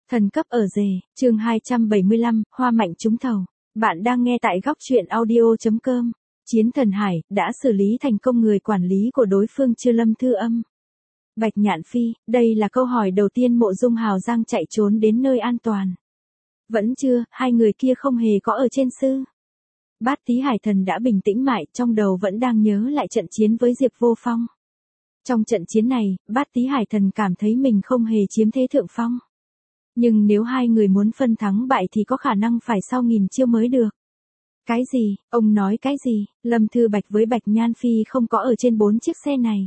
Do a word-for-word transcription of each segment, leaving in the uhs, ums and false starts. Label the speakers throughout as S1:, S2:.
S1: Thần cấp ở rể, chương hai trăm bảy mươi lăm, hoa mạnh trúng thầu. Bạn đang nghe tại góc truyện audio.com. Chiến thần Hải, đã xử lý thành công người quản lý của đối phương chưa Lâm Thư Âm? Bạch Nhạn Phi, đây là câu hỏi đầu tiên Mộ Dung Hào Giang chạy trốn đến nơi an toàn. Vẫn chưa, hai người kia không hề có ở trên sư. Bát Tý Hải Thần đã bình tĩnh mãi, trong đầu vẫn đang nhớ lại trận chiến với Diệp Vô Phong. Trong trận chiến này, Bát Tý Hải Thần cảm thấy mình không hề chiếm thế thượng phong. Nhưng nếu hai người muốn phân thắng bại thì có khả năng phải sau nghìn chiêu mới được. Cái gì, ông nói cái gì, Lâm Thư Bạch với Bạch Nhan Phi không có ở trên bốn chiếc xe này.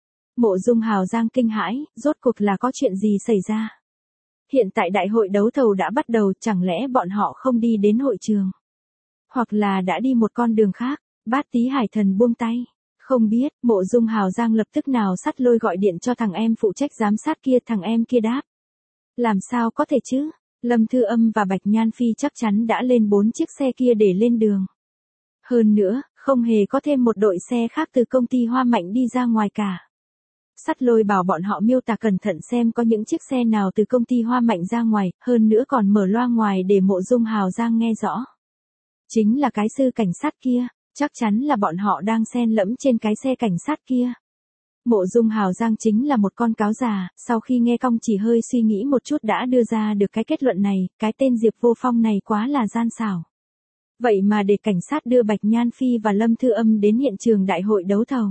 S1: Mộ Dung Hào Giang kinh hãi, rốt cuộc là có chuyện gì xảy ra? Hiện tại đại hội đấu thầu đã bắt đầu, chẳng lẽ bọn họ không đi đến hội trường? Hoặc là đã đi một con đường khác? Bát Tý Hải Thần buông tay. Không biết, Mộ Dung Hào Giang lập tức nào sắt lôi gọi điện cho thằng em phụ trách giám sát kia, thằng em kia đáp. Làm sao có thể chứ? Lâm Thư Âm và Bạch Nhan Phi chắc chắn đã lên bốn chiếc xe kia để lên đường. Hơn nữa, không hề có thêm một đội xe khác từ công ty Hoa Mạnh đi ra ngoài cả. Sắt lôi bảo bọn họ miêu tả cẩn thận xem có những chiếc xe nào từ công ty Hoa Mạnh ra ngoài, hơn nữa còn mở loa ngoài để Mộ Dung Hào Giang nghe rõ. Chính là cái sư cảnh sát kia, chắc chắn là bọn họ đang xen lẫm trên cái xe cảnh sát kia. Mộ Dung Hào Giang chính là một con cáo già, sau khi nghe cong chỉ hơi suy nghĩ một chút đã đưa ra được cái kết luận này, cái tên Diệp Vô Phong này quá là gian xảo. Vậy mà để cảnh sát đưa Bạch Nhan Phi và Lâm Thư Âm đến hiện trường đại hội đấu thầu.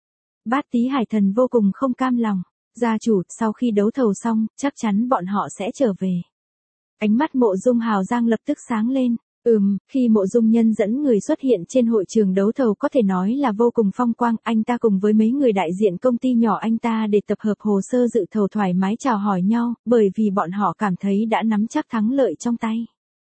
S1: Bát Tý Hải Thần vô cùng không cam lòng, gia chủ, sau khi đấu thầu xong, chắc chắn bọn họ sẽ trở về. Ánh mắt Mộ Dung Hào Giang lập tức sáng lên. Ừm, khi Mộ Dung Nhân dẫn người xuất hiện trên hội trường đấu thầu có thể nói là vô cùng phong quang, anh ta cùng với mấy người đại diện công ty nhỏ anh ta để tập hợp hồ sơ dự thầu thoải mái chào hỏi nhau, bởi vì bọn họ cảm thấy đã nắm chắc thắng lợi trong tay.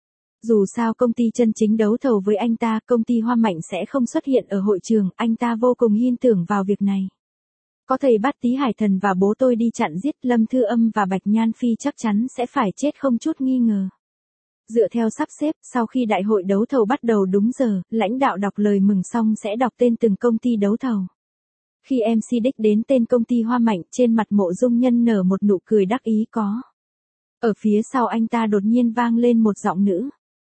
S1: Dù sao công ty chân chính đấu thầu với anh ta, công ty Hoa Mạnh sẽ không xuất hiện ở hội trường, anh ta vô cùng tin tưởng vào việc này. Có thầy Bát Tý Hải Thần và bố tôi đi chặn giết, Lâm Thư Âm và Bạch Nhan Phi chắc chắn sẽ phải chết không chút nghi ngờ. Dựa theo sắp xếp, sau khi đại hội đấu thầu bắt đầu đúng giờ, lãnh đạo đọc lời mừng xong sẽ đọc tên từng công ty đấu thầu. Khi em xê đích đến tên công ty Hoa Mạnh, trên mặt Mộ Dung Nhân nở một nụ cười đắc ý có. Ở phía sau anh ta đột nhiên vang lên một giọng nữ.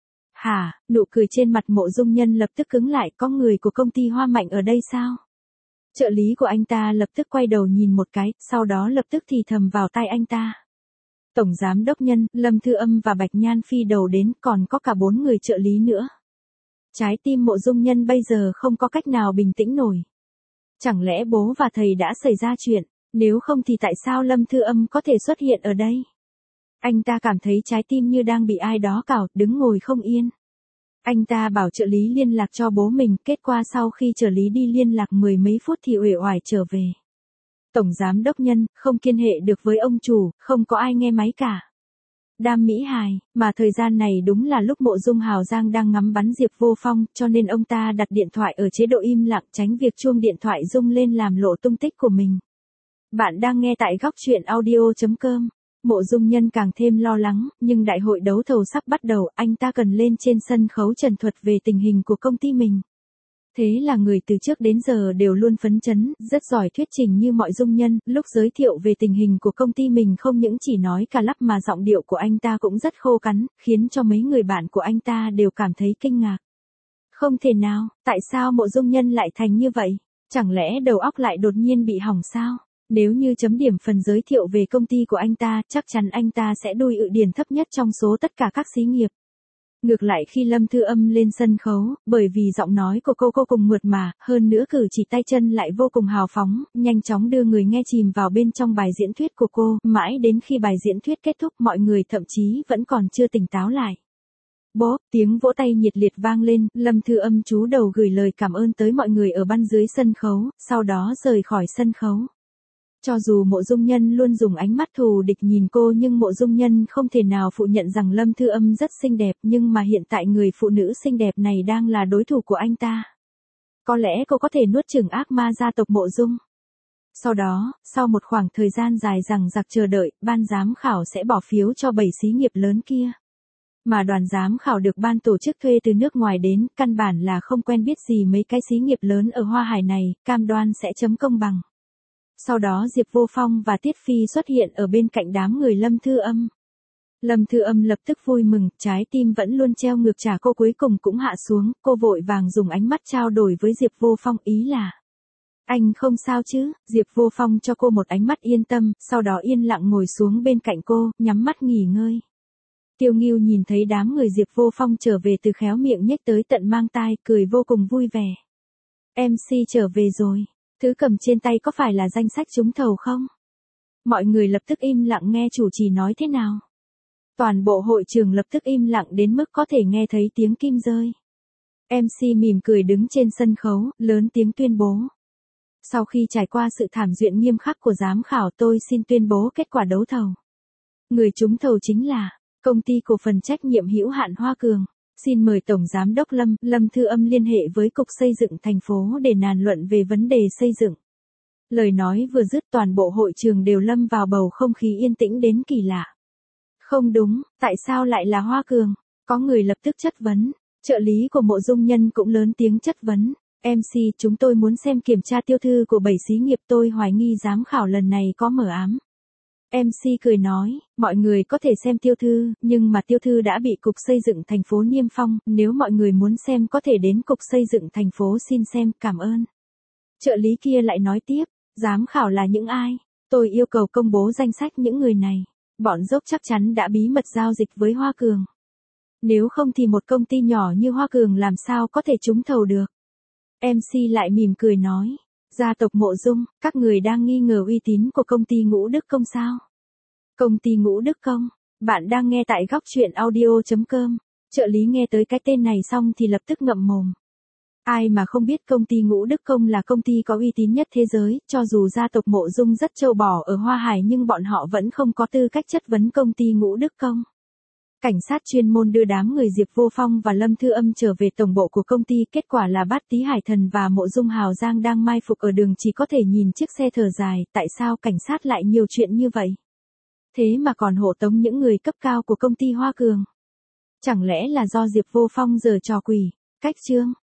S1: Hả, nụ cười trên mặt Mộ Dung Nhân lập tức cứng lại, có người của công ty Hoa Mạnh ở đây sao? Trợ lý của anh ta lập tức quay đầu nhìn một cái, sau đó lập tức thì thầm vào tai anh ta. Tổng Giám Đốc Nhân, Lâm Thư Âm và Bạch Nhan Phi đầu đến, còn có cả bốn người trợ lý nữa. Trái tim Mộ Dung Nhân bây giờ không có cách nào bình tĩnh nổi. Chẳng lẽ bố và thầy đã xảy ra chuyện, nếu không thì tại sao Lâm Thư Âm có thể xuất hiện ở đây? Anh ta cảm thấy trái tim như đang bị ai đó cào, đứng ngồi không yên. Anh ta bảo trợ lý liên lạc cho bố mình, kết quả sau khi trợ lý đi liên lạc mười mấy phút thì uể oải trở về. Tổng Giám Đốc Nhân, không liên hệ được với ông chủ, không có ai nghe máy cả. Đam Mỹ Hài, mà thời gian này đúng là lúc Mộ Dung Hào Giang đang ngắm bắn Diệp Vô Phong, cho nên ông ta đặt điện thoại ở chế độ im lặng, tránh việc chuông điện thoại rung lên làm lộ tung tích của mình. Bạn đang nghe tại góc truyện audio.com. Mộ Dung Nhân càng thêm lo lắng, nhưng đại hội đấu thầu sắp bắt đầu, anh ta cần lên trên sân khấu trần thuật về tình hình của công ty mình. Thế là người từ trước đến giờ đều luôn phấn chấn, rất giỏi thuyết trình như Mộ Dung Nhân, lúc giới thiệu về tình hình của công ty mình không những chỉ nói cả lắp mà giọng điệu của anh ta cũng rất khô cắn, khiến cho mấy người bạn của anh ta đều cảm thấy kinh ngạc. Không thể nào, tại sao Mộ Dung Nhân lại thành như vậy? Chẳng lẽ đầu óc lại đột nhiên bị hỏng sao? Nếu như chấm điểm phần giới thiệu về công ty của anh ta, chắc chắn anh ta sẽ đôi ự điển thấp nhất trong số tất cả các xí nghiệp. Ngược lại khi Lâm Thư Âm lên sân khấu, bởi vì giọng nói của cô cô cùng mượt mà, hơn nữa cử chỉ tay chân lại vô cùng hào phóng, nhanh chóng đưa người nghe chìm vào bên trong bài diễn thuyết của cô, mãi đến khi bài diễn thuyết kết thúc mọi người thậm chí vẫn còn chưa tỉnh táo lại. Bốp, tiếng vỗ tay nhiệt liệt vang lên, Lâm Thư Âm chú đầu gửi lời cảm ơn tới mọi người ở ban dưới sân khấu, sau đó rời khỏi sân khấu. Cho dù Mộ Dung Nhân luôn dùng ánh mắt thù địch nhìn cô nhưng Mộ Dung Nhân không thể nào phủ nhận rằng Lâm Thư Âm rất xinh đẹp, nhưng mà hiện tại người phụ nữ xinh đẹp này đang là đối thủ của anh ta. Có lẽ cô có thể nuốt chửng ác ma gia tộc Mộ Dung. Sau đó, sau một khoảng thời gian dài dằng dặc chờ đợi, ban giám khảo sẽ bỏ phiếu cho bảy xí nghiệp lớn kia. Mà đoàn giám khảo được ban tổ chức thuê từ nước ngoài đến, căn bản là không quen biết gì mấy cái xí nghiệp lớn ở Hoa Hải này, cam đoan sẽ chấm công bằng. Sau đó Diệp Vô Phong và Tiết Phi xuất hiện ở bên cạnh đám người Lâm Thư Âm. Lâm Thư Âm lập tức vui mừng, trái tim vẫn luôn treo ngược trả cô cuối cùng cũng hạ xuống, cô vội vàng dùng ánh mắt trao đổi với Diệp Vô Phong, ý là: anh không sao chứ? Diệp Vô Phong cho cô một ánh mắt yên tâm, sau đó yên lặng ngồi xuống bên cạnh cô, nhắm mắt nghỉ ngơi. Tiêu Ngưu nhìn thấy đám người Diệp Vô Phong trở về từ khéo miệng nhếch tới tận mang tai, cười vô cùng vui vẻ. em xê trở về rồi, thứ cầm trên tay có phải là danh sách trúng thầu không? Mọi người lập tức im lặng nghe chủ trì nói thế nào. Toàn bộ hội trường lập tức im lặng đến mức có thể nghe thấy tiếng kim rơi. em xê mỉm cười đứng trên sân khấu, lớn tiếng tuyên bố. Sau khi trải qua sự thảm duyện nghiêm khắc của giám khảo, tôi xin tuyên bố kết quả đấu thầu. Người trúng thầu chính là Công ty Cổ phần Trách nhiệm hữu hạn Hoa Cường. Xin mời Tổng Giám đốc Lâm, Lâm Thư Âm liên hệ với Cục Xây dựng thành phố để bàn luận về vấn đề xây dựng. Lời nói vừa dứt toàn bộ hội trường đều lâm vào bầu không khí yên tĩnh đến kỳ lạ. Không đúng, tại sao lại là Hoa Cường? Có người lập tức chất vấn. Trợ lý của Mộ Dung Nhân cũng lớn tiếng chất vấn. em xê, chúng tôi muốn xem kiểm tra tiêu thư của bảy xí nghiệp, tôi hoài nghi giám khảo lần này có mờ ám. em xê cười nói, mọi người có thể xem tiêu thư, nhưng mà tiêu thư đã bị Cục Xây dựng thành phố niêm phong, nếu mọi người muốn xem có thể đến Cục Xây dựng thành phố xin xem, cảm ơn. Trợ lý kia lại nói tiếp, giám khảo là những ai? Tôi yêu cầu công bố danh sách những người này. Bọn dốc chắc chắn đã bí mật giao dịch với Hoa Cường. Nếu không thì một công ty nhỏ như Hoa Cường làm sao có thể trúng thầu được? em xê lại mỉm cười nói, gia tộc Mộ Dung, các người đang nghi ngờ uy tín của công ty Ngũ Đức Công sao? Công ty Ngũ Đức Công, bạn đang nghe tại góc truyện audio chấm com. Trợ lý nghe tới cái tên này xong thì lập tức ngậm mồm. Ai mà không biết công ty Ngũ Đức Công là công ty có uy tín nhất thế giới, cho dù gia tộc Mộ Dung rất trâu bò ở Hoa Hải nhưng bọn họ vẫn không có tư cách chất vấn công ty Ngũ Đức Công. Cảnh sát chuyên môn đưa đám người Diệp Vô Phong và Lâm Thư Âm trở về tổng bộ của công ty, kết quả là Bát Tý Hải Thần và Mộ Dung Hào Giang đang mai phục ở đường chỉ có thể nhìn chiếc xe thở dài, tại sao cảnh sát lại nhiều chuyện như vậy? Thế mà còn hộ tống những người cấp cao của công ty Hoa Cường. Chẳng lẽ là do Diệp Vô Phong giở trò quỷ? Cách chương